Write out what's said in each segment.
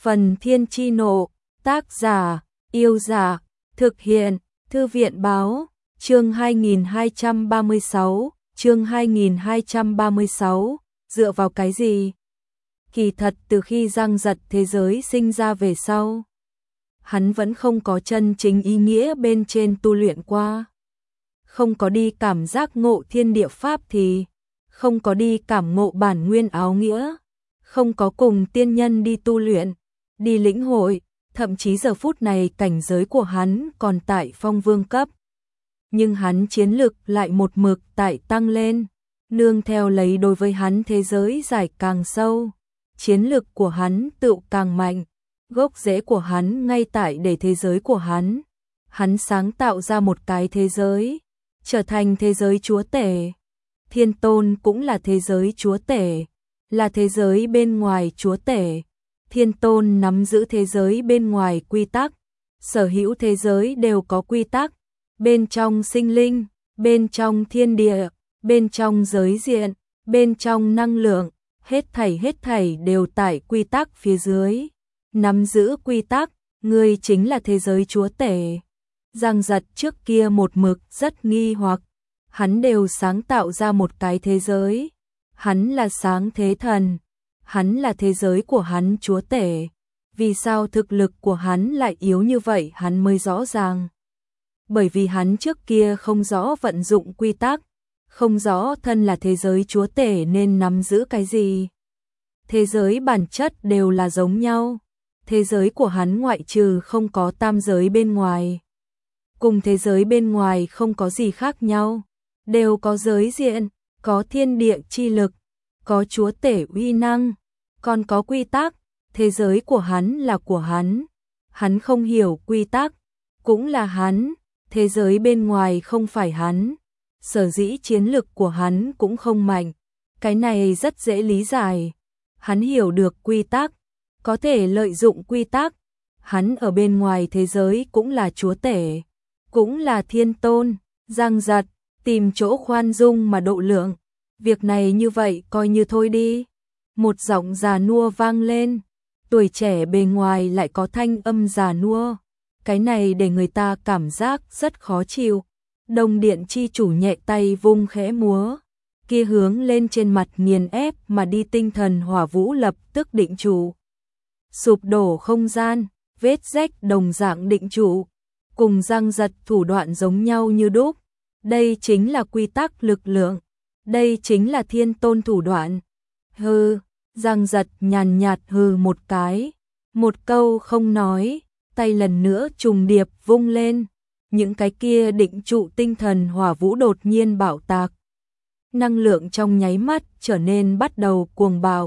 Phần Thiên Chi Nộ, tác giả, Yêu Giả, thực hiện, Thư viện Báo, chương 2236, chương 2236, dựa vào cái gì? Kỳ thật từ khi Giang Giật thế giới sinh ra về sau, hắn vẫn không có chân chính ý nghĩa bên trên tu luyện qua. Không có đi cảm giác ngộ thiên địa pháp thì, không có đi cảm ngộ bản nguyên áo nghĩa, không có cùng tiên nhân đi tu luyện, đi lĩnh hội, thậm chí giờ phút này cảnh giới của hắn còn tại phong vương cấp. Nhưng hắn chiến lực lại một mực tại tăng lên, nương theo lấy đối với hắn thế giới giải càng sâu, chiến lực của hắn tựu càng mạnh, gốc rễ của hắn ngay tại để thế giới của hắn. Hắn sáng tạo ra một cái thế giới, trở thành thế giới chúa tể. Thiên Tôn cũng là thế giới chúa tể, là thế giới bên ngoài chúa tể. Thiên Tôn nắm giữ thế giới bên ngoài quy tắc, sở hữu thế giới đều có quy tắc, bên trong sinh linh, bên trong thiên địa, bên trong giới diện, bên trong năng lượng, hết thảy đều tại quy tắc phía dưới. Nắm giữ quy tắc, người chính là thế giới chúa tể. Giang Giật trước kia một mực rất nghi hoặc, hắn đều sáng tạo ra một cái thế giới, hắn là sáng thế thần, hắn là thế giới của hắn chúa tể, vì sao thực lực của hắn lại yếu như vậy hắn mới rõ ràng. Bởi vì hắn trước kia không rõ vận dụng quy tắc, không rõ thân là thế giới chúa tể nên nắm giữ cái gì. Thế giới bản chất đều là giống nhau, thế giới của hắn ngoại trừ không có tam giới bên ngoài, cùng thế giới bên ngoài không có gì khác nhau, đều có giới diện, có thiên địa chi lực, có chúa tể uy năng, còn có quy tắc. Thế giới của hắn là của hắn không hiểu quy tắc, cũng là hắn, thế giới bên ngoài không phải hắn, sở dĩ chiến lực của hắn cũng không mạnh, cái này rất dễ lý giải. Hắn hiểu được quy tắc, có thể lợi dụng quy tắc, hắn ở bên ngoài thế giới cũng là chúa tể, cũng là thiên tôn. Giang Giật tìm chỗ khoan dung mà độ lượng, việc này như vậy coi như thôi đi. Một giọng già nua vang lên, tuổi trẻ bề ngoài lại có thanh âm già nua, cái này để người ta cảm giác rất khó chịu. Đông Điện chi chủ nhẹ tay vung khẽ múa, kia hướng lên trên mặt nghiền ép mà đi tinh thần hỏa vũ lập tức định trụ. Sụp đổ không gian, vết rách đồng dạng định trụ, cùng Giang Giật thủ đoạn giống nhau như đúc. Đây chính là quy tắc lực lượng, đây chính là thiên tôn thủ đoạn. Hừ, Giang Giật nhàn nhạt hừ một cái, một câu không nói, tay lần nữa trùng điệp vung lên, những cái kia định trụ tinh thần hỏa vũ đột nhiên bạo tạc. Năng lượng trong nháy mắt trở nên bắt đầu cuồng bạo.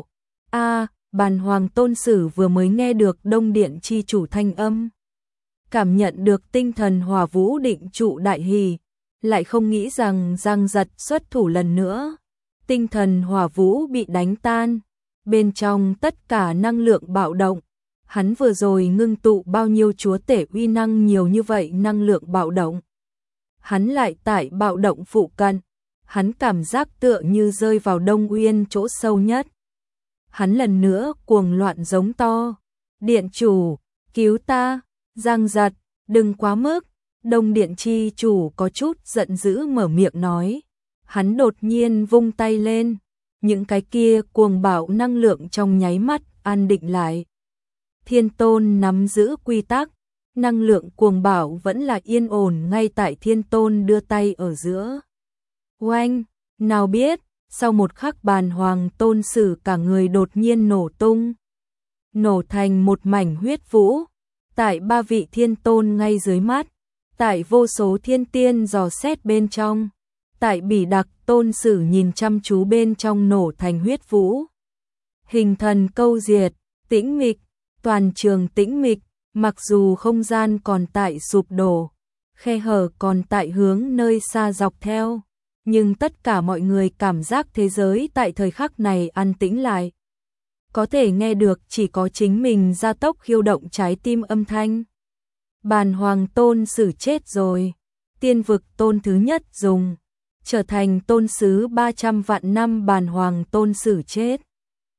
Bàn Hoàng Tôn Sử vừa mới nghe được Đông Điện chi chủ thanh âm, cảm nhận được tinh thần hỏa vũ định trụ đại hỉ, lại không nghĩ rằng Giang Giật xuất thủ lần nữa. Tinh thần hỏa vũ bị đánh tan, bên trong tất cả năng lượng bạo động. Hắn vừa rồi ngưng tụ bao nhiêu chúa tể uy năng nhiều như vậy năng lượng bạo động. Hắn lại tại bạo động phụ cận, hắn cảm giác tựa như rơi vào Đông Uyên chỗ sâu nhất. Hắn lần nữa cuồng loạn giống to, điện chủ, cứu ta. Giang Giật, đừng quá mức. Đông Điện chi chủ có chút giận dữ mở miệng nói. Hắn đột nhiên vung tay lên, những cái kia cuồng bạo năng lượng trong nháy mắt an định lại. Thiên Tôn nắm giữ quy tắc, năng lượng cuồng bạo vẫn là yên ổn ngay tại Thiên Tôn đưa tay ở giữa. Oanh, nào biết, sau một khắc Bàn Hoàng Tôn Sử cả người đột nhiên nổ tung, nổ thành một mảnh huyết vũ, tại ba vị Thiên Tôn ngay dưới mắt, tại vô số thiên tiên dò xét bên trong, tại Bỉ Đặc Tôn Sử nhìn chăm chú bên trong nổ thành huyết vũ. Hình thần câu diệt, tĩnh mịch, toàn trường tĩnh mịch, mặc dù không gian còn tại sụp đổ, khe hở còn tại hướng nơi xa dọc theo, nhưng tất cả mọi người cảm giác thế giới tại thời khắc này an tĩnh lại. Có thể nghe được chỉ có chính mình gia tốc khiêu động trái tim âm thanh. Bàn Hoàng Tôn Sử chết rồi, tiên vực tôn thứ nhất dùng, trở thành tôn sứ 300 vạn năm Bàn Hoàng Tôn Sử chết.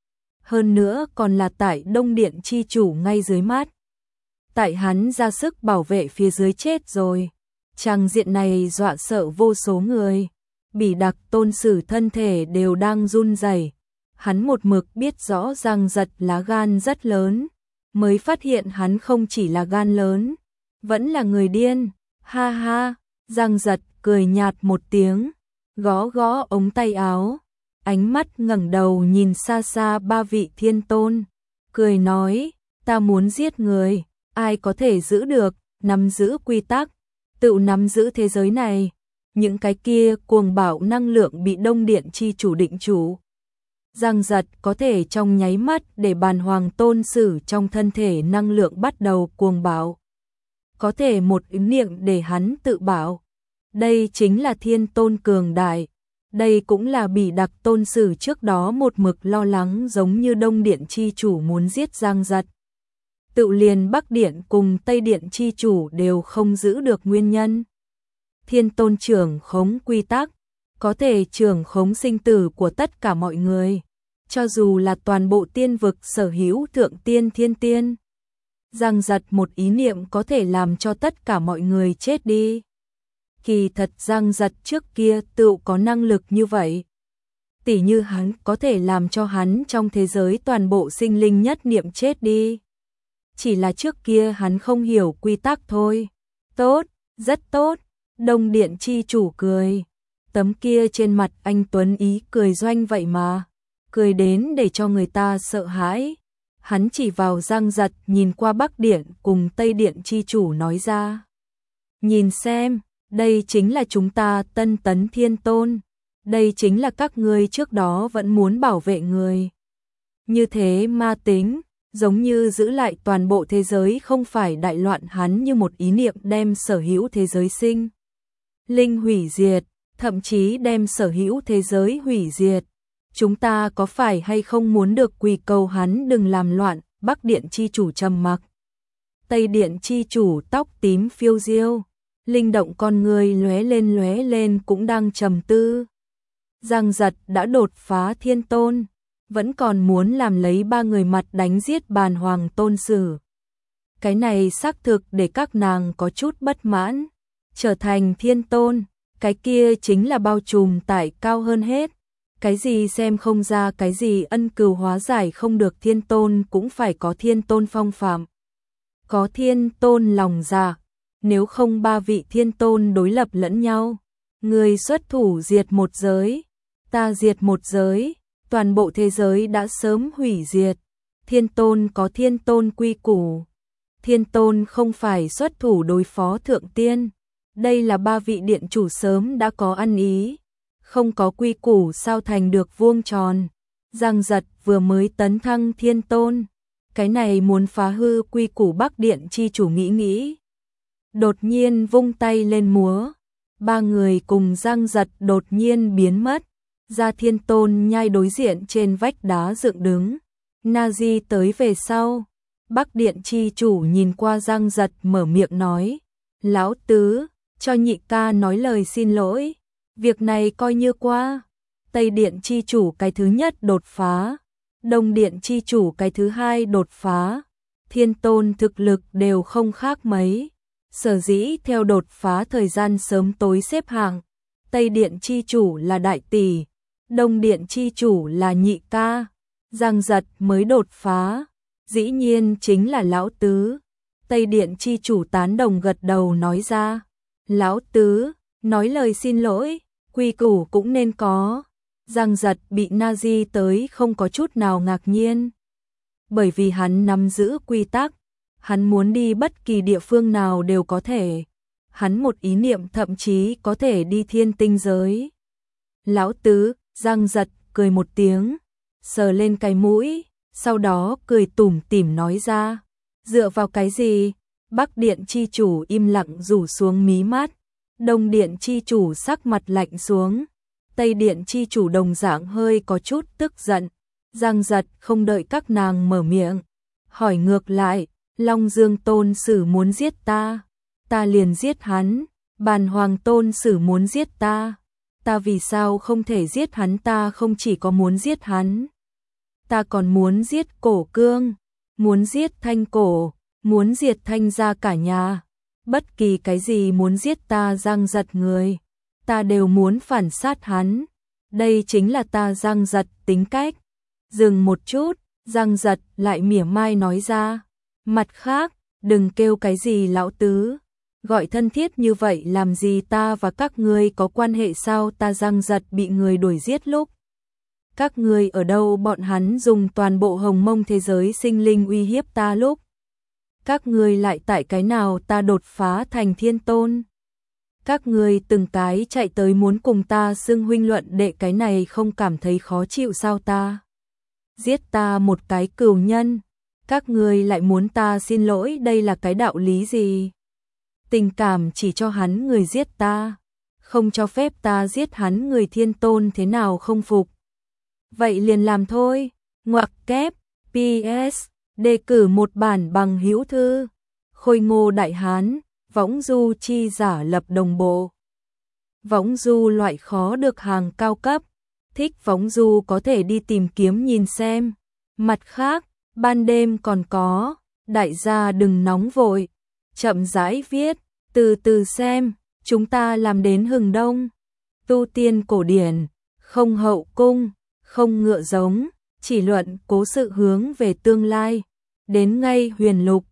hơn nữa còn là tại Đông Điện chi chủ ngay dưới mắt. Tại hắn ra sức bảo vệ phía dưới chết rồi. Tràng diện này dọa sợ vô số người. Bỉ Đặc Tôn Sử thân thể đều đang run rẩy. Hắn một mực biết rõ Giang Giật lá gan rất lớn, mới phát hiện hắn không chỉ là gan lớn, vẫn là người điên. Ha ha, Giang Giật cười nhạt một tiếng, gõ gõ ống tay áo, ánh mắt ngẩng đầu nhìn xa xa ba vị thiên tôn, cười nói, ta muốn giết người, ai có thể giữ được, nắm giữ quy tắc, tự nắm giữ thế giới này. Những cái kia cuồng bạo năng lượng bị Đông Điện chi chủ định chủ. Giang Giật có thể trong nháy mắt để Bàn Hoàng Tôn Sử trong thân thể năng lượng bắt đầu cuồng bạo. Có thể một ý niệm để hắn tự bảo. Đây chính là thiên tôn cường đại. Đây cũng là Bỉ Đặc Tôn Sử trước đó một mực lo lắng, giống như Đông Điện chi chủ muốn giết Giang Giật. Tự liền Bắc Điện cùng Tây Điện chi chủ đều không giữ được nguyên nhân. Thiên tôn trưởng khống quy tắc, có thể trưởng khống sinh tử của tất cả mọi người, cho dù là toàn bộ tiên vực sở hữu thượng tiên thiên tiên. Giang Giật một ý niệm có thể làm cho tất cả mọi người chết đi. Kỳ thật Giang Giật trước kia tự có năng lực như vậy. Tỉ như hắn có thể làm cho hắn trong thế giới toàn bộ sinh linh nhất niệm chết đi. Chỉ là trước kia hắn không hiểu quy tắc thôi. Tốt, rất tốt. Đông Điện chi chủ cười. Tấm kia trên mặt anh tuấn ý cười doanh vậy mà. Cười đến để cho người ta sợ hãi. Hắn chỉ vào Giang Giật nhìn qua Bắc Điện cùng Tây Điện chi chủ nói ra. Nhìn xem, đây chính là chúng ta Tân Tấn Thiên Tôn. Đây chính là các ngươi trước đó vẫn muốn bảo vệ người. Như thế ma tính, giống như giữ lại toàn bộ thế giới không phải đại loạn, hắn như một ý niệm đem sở hữu thế giới sinh linh hủy diệt, thậm chí đem sở hữu thế giới hủy diệt. Chúng ta có phải hay không muốn được quỳ cầu hắn đừng làm loạn? Bắc Điện chi chủ trầm mặc. Tây Điện chi chủ tóc tím phiêu diêu, linh động con người lóe lên cũng đang trầm tư. Giang Giật đã đột phá thiên tôn, vẫn còn muốn làm lấy ba người mặt đánh giết Bàn Hoàng Tôn Sử. Cái này xác thực để các nàng có chút bất mãn. Trở thành thiên tôn, cái kia chính là bao trùm tại cao hơn hết. Cái gì xem không ra, cái gì ân cừu hóa giải không được, thiên tôn cũng phải có thiên tôn phong phạm. Có thiên tôn lòng dạ, nếu không ba vị thiên tôn đối lập lẫn nhau. Người xuất thủ diệt một giới, ta diệt một giới, toàn bộ thế giới đã sớm hủy diệt. Thiên tôn có thiên tôn quy củ. Thiên tôn không phải xuất thủ đối phó thượng tiên. Đây là ba vị điện chủ sớm đã có ăn ý. Không có quy củ sao thành được vuông tròn. Giang Giật vừa mới tấn thăng thiên tôn. Cái này muốn phá hư quy củ, Bắc Điện chi chủ nghĩ. Đột nhiên vung tay lên múa. Ba người cùng Giang Giật đột nhiên biến mất. Ra thiên tôn nhai đối diện trên vách đá dựng đứng. Nazi tới về sau. Bắc Điện chi chủ nhìn qua Giang Giật mở miệng nói. Lão tứ, cho nhị ca nói lời xin lỗi. Việc này coi như qua. Tây Điện chi chủ cái thứ nhất đột phá. Đông Điện chi chủ cái thứ hai đột phá. Thiên tôn thực lực đều không khác mấy. Sở dĩ theo đột phá thời gian sớm tối xếp hạng. Tây Điện chi chủ là đại tỷ. Đông Điện chi chủ là nhị ca. Giang Giật mới đột phá. Dĩ nhiên chính là lão tứ. Tây Điện chi chủ tán đồng gật đầu nói ra. Lão tứ, nói lời xin lỗi, quy củ cũng nên có. Giang Giật bị Nazi tới không có chút nào ngạc nhiên. Bởi vì hắn nắm giữ quy tắc, hắn muốn đi bất kỳ địa phương nào đều có thể. Hắn một ý niệm thậm chí có thể đi thiên tinh giới. Lão tứ, Giang Giật cười một tiếng, sờ lên cái mũi, sau đó cười tủm tỉm nói ra. Dựa vào cái gì? Bắc Điện chi chủ im lặng rủ xuống mí mắt. Đông Điện chi chủ sắc mặt lạnh xuống. Tây Điện chi chủ đồng dạng hơi có chút tức giận. Giang Giật không đợi các nàng mở miệng, hỏi ngược lại, Long Dương Tôn Sử muốn giết ta, ta liền giết hắn. Bàn Hoàng Tôn Sử muốn giết ta, ta vì sao không thể giết hắn? Ta không chỉ có muốn giết hắn, ta còn muốn giết Cổ Cương, muốn giết Thanh Cổ, muốn diệt Thanh gia cả nhà. Bất kỳ cái gì muốn giết ta Giang Giật người, ta đều muốn phản sát hắn. Đây chính là ta Giang Giật tính cách. Dừng một chút, Giang Giật lại mỉa mai nói ra. Mặt khác, đừng kêu cái gì lão tứ. Gọi thân thiết như vậy làm gì, ta và các ngươi có quan hệ sao? Ta Giang Giật bị người đuổi giết lúc các ngươi ở đâu? Bọn hắn dùng toàn bộ hồng mông thế giới sinh linh uy hiếp ta lúc các ngươi lại tại cái nào ta đột phá thành thiên tôn. Các ngươi từng cái chạy tới muốn cùng ta xưng huynh luận đệ, cái này không cảm thấy khó chịu sao? Ta giết ta một cái cừu nhân, các ngươi lại muốn ta xin lỗi, đây là cái đạo lý gì? Tình cảm chỉ cho hắn người giết ta, không cho phép ta giết hắn người, thiên tôn thế nào không phục? Vậy liền làm thôi. Ngoặc kép, PS, đề cử một bản bằng hữu thư. Khôi Ngô Đại Hán, võng du chi giả lập đồng bộ. Võng du loại khó được hàng cao cấp. Thích võng du có thể đi tìm kiếm nhìn xem. Mặt khác, ban đêm còn có, đại gia đừng nóng vội, chậm rãi viết, từ từ xem, chúng ta làm đến hừng đông. Tu tiên cổ điển, không hậu cung, không ngựa giống, chỉ luận cố sự hướng về tương lai. Đến ngay huyền lục,